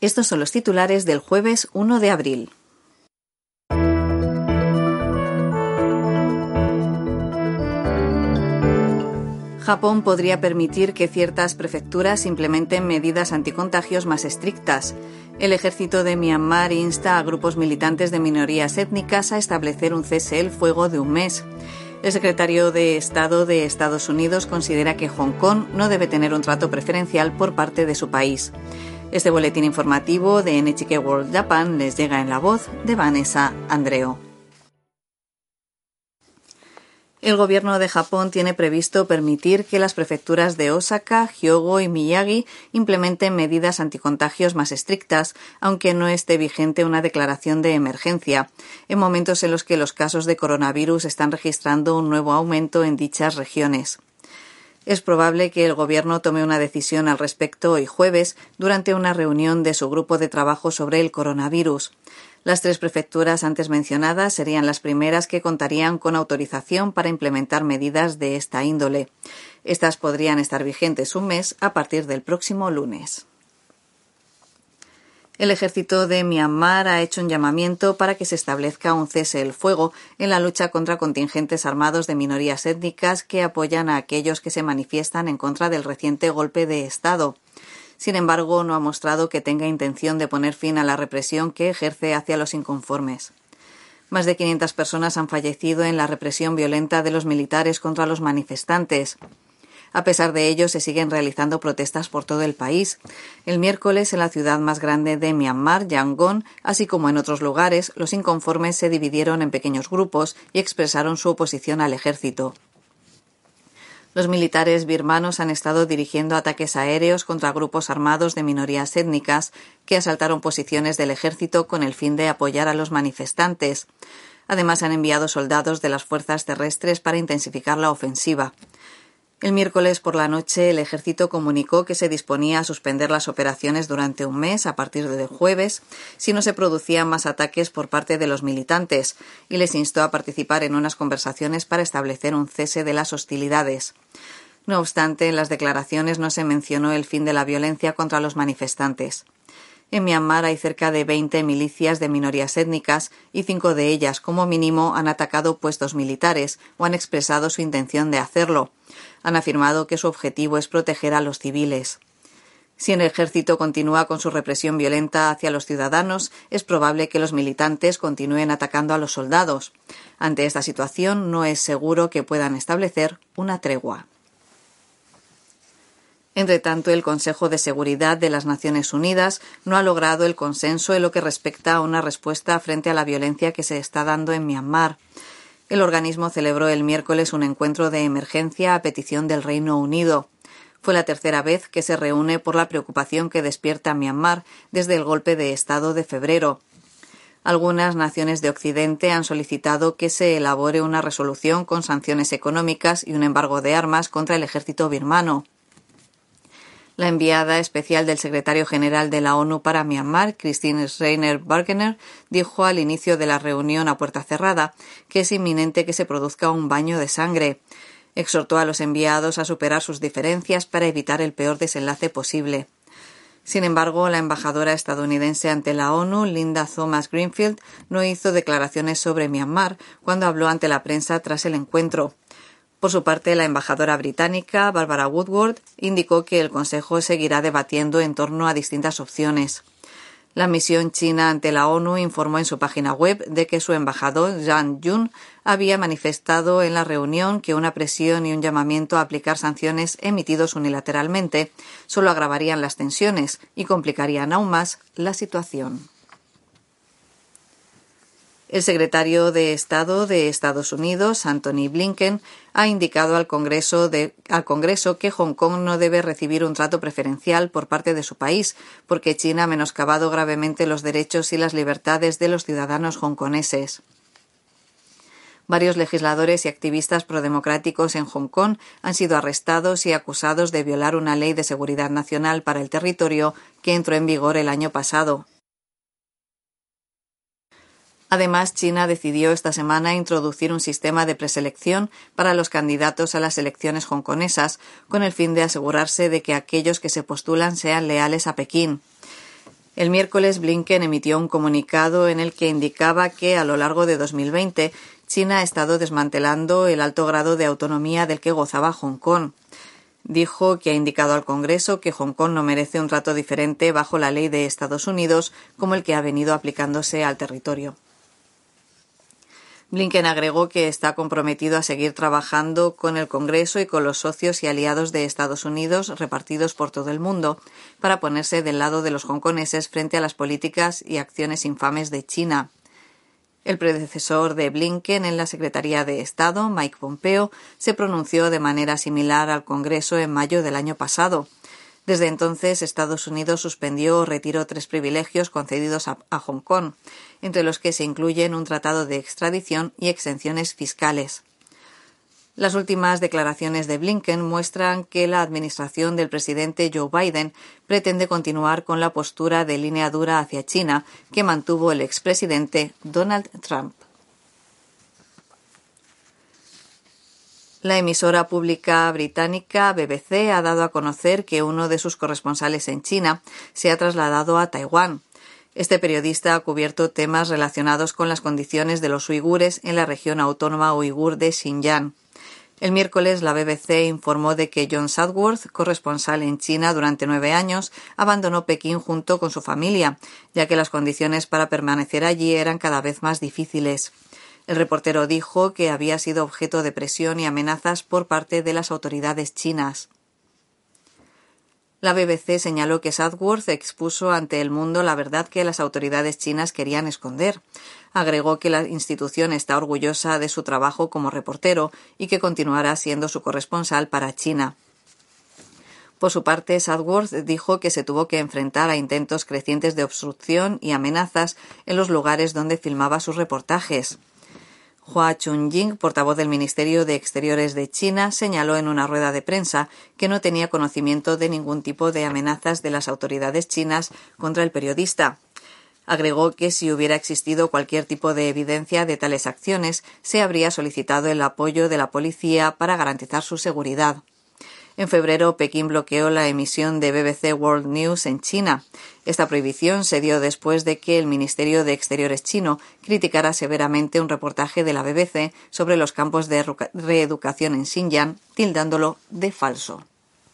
Estos son los titulares del jueves 1 de abril. Japón podría permitir que ciertas prefecturas implementen medidas anticontagios más estrictas. El ejército de Myanmar insta a grupos militantes de minorías étnicas a establecer un cese el fuego de un mes. El secretario de Estado de Estados Unidos considera que Hong Kong no debe tener un trato preferencial por parte de su país. Este boletín informativo de NHK World Japan les llega en la voz de Vanessa Andreo. El gobierno de Japón tiene previsto permitir que las prefecturas de Osaka, Hyogo y Miyagi implementen medidas anticontagios más estrictas, aunque no esté vigente una declaración de emergencia, en momentos en los que los casos de coronavirus están registrando un nuevo aumento en dichas regiones. Es probable que el gobierno tome una decisión al respecto hoy jueves durante una reunión de su grupo de trabajo sobre el coronavirus. Las 3 prefecturas antes mencionadas serían las primeras que contarían con autorización para implementar medidas de esta índole. Estas podrían estar vigentes un mes a partir del próximo lunes. El ejército de Myanmar ha hecho un llamamiento para que se establezca un cese el fuego en la lucha contra contingentes armados de minorías étnicas que apoyan a aquellos que se manifiestan en contra del reciente golpe de Estado. Sin embargo, no ha mostrado que tenga intención de poner fin a la represión que ejerce hacia los inconformes. Más de 500 personas han fallecido en la represión violenta de los militares contra los manifestantes. A pesar de ello, se siguen realizando protestas por todo el país. El miércoles, en la ciudad más grande de Myanmar, Yangon, así como en otros lugares, los inconformes se dividieron en pequeños grupos y expresaron su oposición al ejército. Los militares birmanos han estado dirigiendo ataques aéreos contra grupos armados de minorías étnicas que asaltaron posiciones del ejército con el fin de apoyar a los manifestantes. Además, han enviado soldados de las fuerzas terrestres para intensificar la ofensiva. El miércoles por la noche, el ejército comunicó que se disponía a suspender las operaciones durante un mes a partir del jueves si no se producían más ataques por parte de los militantes y les instó a participar en unas conversaciones para establecer un cese de las hostilidades. No obstante, en las declaraciones no se mencionó el fin de la violencia contra los manifestantes. En Myanmar hay cerca de 20 milicias de minorías étnicas y 5 de ellas, como mínimo, han atacado puestos militares o han expresado su intención de hacerlo. Han afirmado que su objetivo es proteger a los civiles. Si el ejército continúa con su represión violenta hacia los ciudadanos, es probable que los militantes continúen atacando a los soldados. Ante esta situación, no es seguro que puedan establecer una tregua. Entretanto, el Consejo de Seguridad de las Naciones Unidas no ha logrado el consenso en lo que respecta a una respuesta frente a la violencia que se está dando en Myanmar. El organismo celebró el miércoles un encuentro de emergencia a petición del Reino Unido. Fue la tercera vez que se reúne por la preocupación que despierta Myanmar desde el golpe de Estado de febrero. Algunas naciones de Occidente han solicitado que se elabore una resolución con sanciones económicas y un embargo de armas contra el ejército birmano. La enviada especial del secretario general de la ONU para Myanmar, Christine Schreiner Bargener, dijo al inicio de la reunión a puerta cerrada que es inminente que se produzca un baño de sangre. Exhortó a los enviados a superar sus diferencias para evitar el peor desenlace posible. Sin embargo, la embajadora estadounidense ante la ONU, Linda Thomas-Greenfield, no hizo declaraciones sobre Myanmar cuando habló ante la prensa tras el encuentro. Por su parte, la embajadora británica, Barbara Woodward, indicó que el Consejo seguirá debatiendo en torno a distintas opciones. La misión china ante la ONU informó en su página web de que su embajador, Zhang Jun, había manifestado en la reunión que una presión y un llamamiento a aplicar sanciones emitidos unilateralmente solo agravarían las tensiones y complicarían aún más la situación. El secretario de Estado de Estados Unidos, Antony Blinken, ha indicado al Congreso que Hong Kong no debe recibir un trato preferencial por parte de su país, porque China ha menoscabado gravemente los derechos y las libertades de los ciudadanos hongkoneses. Varios legisladores y activistas prodemocráticos en Hong Kong han sido arrestados y acusados de violar una ley de seguridad nacional para el territorio que entró en vigor el año pasado. Además, China decidió esta semana introducir un sistema de preselección para los candidatos a las elecciones hongkonesas, con el fin de asegurarse de que aquellos que se postulan sean leales a Pekín. El miércoles Blinken emitió un comunicado en el que indicaba que a lo largo de 2020 China ha estado desmantelando el alto grado de autonomía del que gozaba Hong Kong. Dijo que ha indicado al Congreso que Hong Kong no merece un trato diferente bajo la ley de Estados Unidos como el que ha venido aplicándose al territorio. Blinken agregó que está comprometido a seguir trabajando con el Congreso y con los socios y aliados de Estados Unidos repartidos por todo el mundo para ponerse del lado de los hongkoneses frente a las políticas y acciones infames de China. El predecesor de Blinken en la Secretaría de Estado, Mike Pompeo, se pronunció de manera similar al Congreso en mayo del año pasado. Desde entonces, Estados Unidos suspendió o retiró 3 privilegios concedidos a Hong Kong, entre los que se incluyen un tratado de extradición y exenciones fiscales. Las últimas declaraciones de Blinken muestran que la administración del presidente Joe Biden pretende continuar con la postura de línea dura hacia China que mantuvo el expresidente Donald Trump. La emisora pública británica BBC ha dado a conocer que uno de sus corresponsales en China se ha trasladado a Taiwán. Este periodista ha cubierto temas relacionados con las condiciones de los uigures en la región autónoma uigur de Xinjiang. El miércoles, la BBC informó de que John Southworth, corresponsal en China durante 9 años, abandonó Pekín junto con su familia, ya que las condiciones para permanecer allí eran cada vez más difíciles. El reportero dijo que había sido objeto de presión y amenazas por parte de las autoridades chinas. La BBC señaló que Southworth expuso ante el mundo la verdad que las autoridades chinas querían esconder. Agregó que la institución está orgullosa de su trabajo como reportero y que continuará siendo su corresponsal para China. Por su parte, Southworth dijo que se tuvo que enfrentar a intentos crecientes de obstrucción y amenazas en los lugares donde filmaba sus reportajes. Hua Chunying, portavoz del Ministerio de Exteriores de China, señaló en una rueda de prensa que no tenía conocimiento de ningún tipo de amenazas de las autoridades chinas contra el periodista. Agregó que si hubiera existido cualquier tipo de evidencia de tales acciones, se habría solicitado el apoyo de la policía para garantizar su seguridad. En febrero, Pekín bloqueó la emisión de BBC World News en China. Esta prohibición se dio después de que el Ministerio de Exteriores chino criticara severamente un reportaje de la BBC sobre los campos de reeducación en Xinjiang, tildándolo de falso.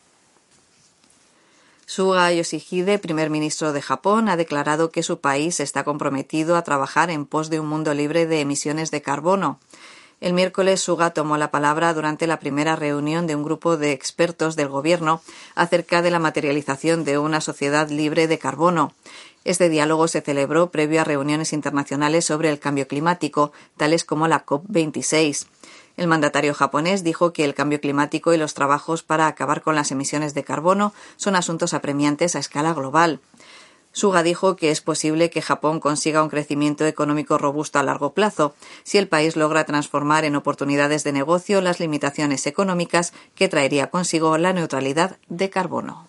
Suga Yoshihide, primer ministro de Japón, ha declarado que su país está comprometido a trabajar en pos de un mundo libre de emisiones de carbono. El miércoles, Suga tomó la palabra durante la primera reunión de un grupo de expertos del gobierno acerca de la materialización de una sociedad libre de carbono. Este diálogo se celebró previo a reuniones internacionales sobre el cambio climático, tales como la COP26. El mandatario japonés dijo que el cambio climático y los trabajos para acabar con las emisiones de carbono son asuntos apremiantes a escala global. Suga dijo que es posible que Japón consiga un crecimiento económico robusto a largo plazo si el país logra transformar en oportunidades de negocio las limitaciones económicas que traería consigo la neutralidad de carbono.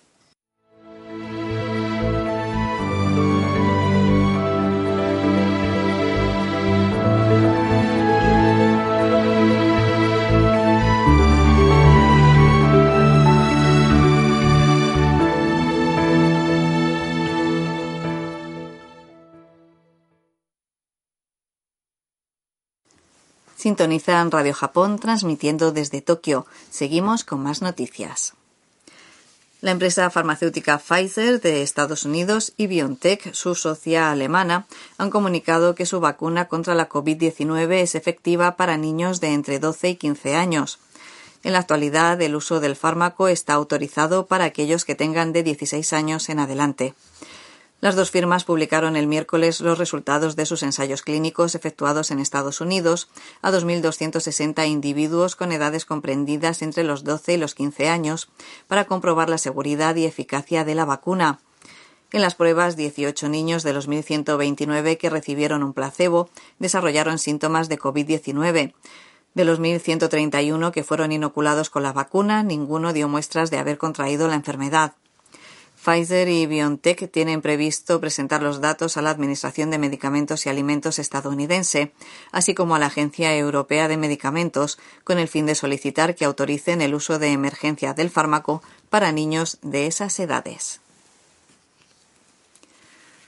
Sintonizan Radio Japón transmitiendo desde Tokio. Seguimos con más noticias. La empresa farmacéutica Pfizer de Estados Unidos y BioNTech, su socia alemana, han comunicado que su vacuna contra la COVID-19 es efectiva para niños de entre 12 y 15 años. En la actualidad, el uso del fármaco está autorizado para aquellos que tengan de 16 años en adelante. Las dos firmas publicaron el miércoles los resultados de sus ensayos clínicos efectuados en Estados Unidos a 2.260 individuos con edades comprendidas entre los 12 y los 15 años para comprobar la seguridad y eficacia de la vacuna. En las pruebas, 18 niños de los 1.129 que recibieron un placebo desarrollaron síntomas de COVID-19. De los 1.131 que fueron inoculados con la vacuna, ninguno dio muestras de haber contraído la enfermedad. Pfizer y BioNTech tienen previsto presentar los datos a la Administración de Medicamentos y Alimentos estadounidense, así como a la Agencia Europea de Medicamentos, con el fin de solicitar que autoricen el uso de emergencia del fármaco para niños de esas edades.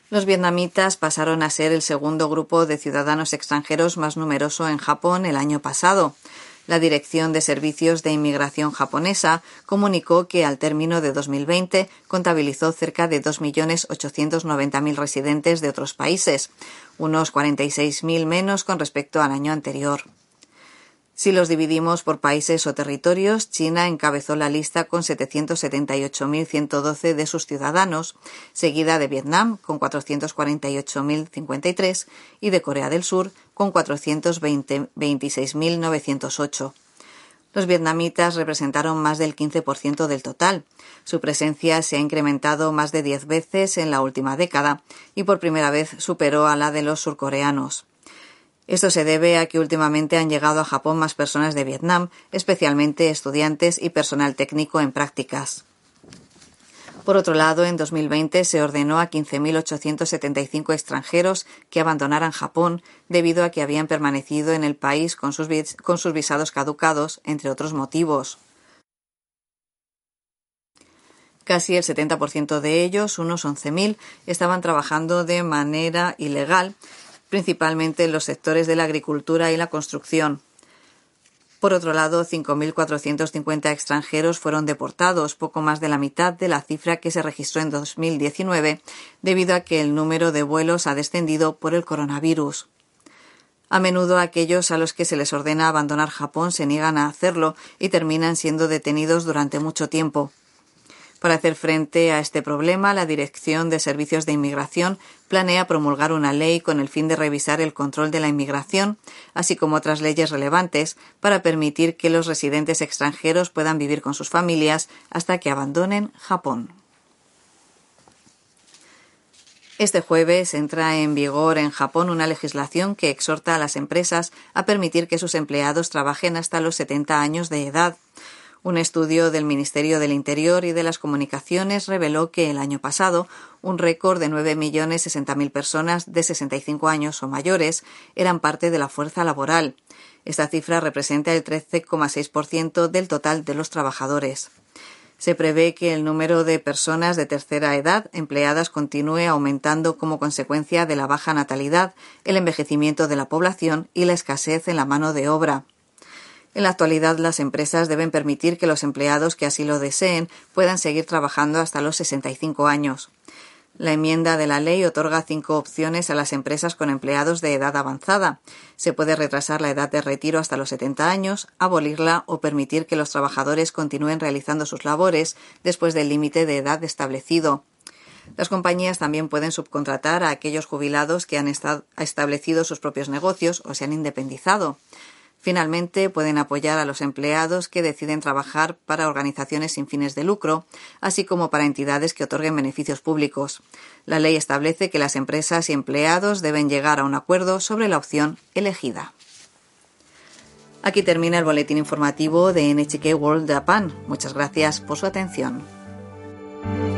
Los vietnamitas pasaron a ser el segundo grupo de ciudadanos extranjeros más numeroso en Japón el año pasado. La Dirección de Servicios de Inmigración japonesa comunicó que al término de 2020 contabilizó cerca de 2.890.000 residentes de otros países, unos 46.000 menos con respecto al año anterior. Si los dividimos por países o territorios, China encabezó la lista con 778.112 de sus ciudadanos, seguida de Vietnam con 448.053 y de Corea del Sur con 426.908. Los vietnamitas representaron más del 15% del total. Su presencia se ha incrementado más de 10 veces en la última década y por primera vez superó a la de los surcoreanos. Esto se debe a que últimamente han llegado a Japón más personas de Vietnam, especialmente estudiantes y personal técnico en prácticas. Por otro lado, en 2020 se ordenó a 15.875 extranjeros que abandonaran Japón debido a que habían permanecido en el país con sus visados caducados, entre otros motivos. Casi el 70% de ellos, unos 11.000, estaban trabajando de manera ilegal, principalmente en los sectores de la agricultura y la construcción. Por otro lado, 5.450 extranjeros fueron deportados, poco más de la mitad de la cifra que se registró en 2019, debido a que el número de vuelos ha descendido por el coronavirus. A menudo aquellos a los que se les ordena abandonar Japón se niegan a hacerlo y terminan siendo detenidos durante mucho tiempo. Para hacer frente a este problema, la Dirección de Servicios de Inmigración planea promulgar una ley con el fin de revisar el control de la inmigración, así como otras leyes relevantes, para permitir que los residentes extranjeros puedan vivir con sus familias hasta que abandonen Japón. Este jueves entra en vigor en Japón una legislación que exhorta a las empresas a permitir que sus empleados trabajen hasta los 70 años de edad. Un estudio del Ministerio del Interior y de las Comunicaciones reveló que el año pasado un récord de 9.060.000 personas de 65 años o mayores eran parte de la fuerza laboral. Esta cifra representa el 13,6% del total de los trabajadores. Se prevé que el número de personas de tercera edad empleadas continúe aumentando como consecuencia de la baja natalidad, el envejecimiento de la población y la escasez en la mano de obra. En la actualidad, las empresas deben permitir que los empleados que así lo deseen puedan seguir trabajando hasta los 65 años. La enmienda de la ley otorga 5 opciones a las empresas con empleados de edad avanzada. Se puede retrasar la edad de retiro hasta los 70 años, abolirla o permitir que los trabajadores continúen realizando sus labores después del límite de edad establecido. Las compañías también pueden subcontratar a aquellos jubilados que han establecido sus propios negocios o se han independizado. Finalmente, pueden apoyar a los empleados que deciden trabajar para organizaciones sin fines de lucro, así como para entidades que otorguen beneficios públicos. La ley establece que las empresas y empleados deben llegar a un acuerdo sobre la opción elegida. Aquí termina el boletín informativo de NHK World Japan. Muchas gracias por su atención.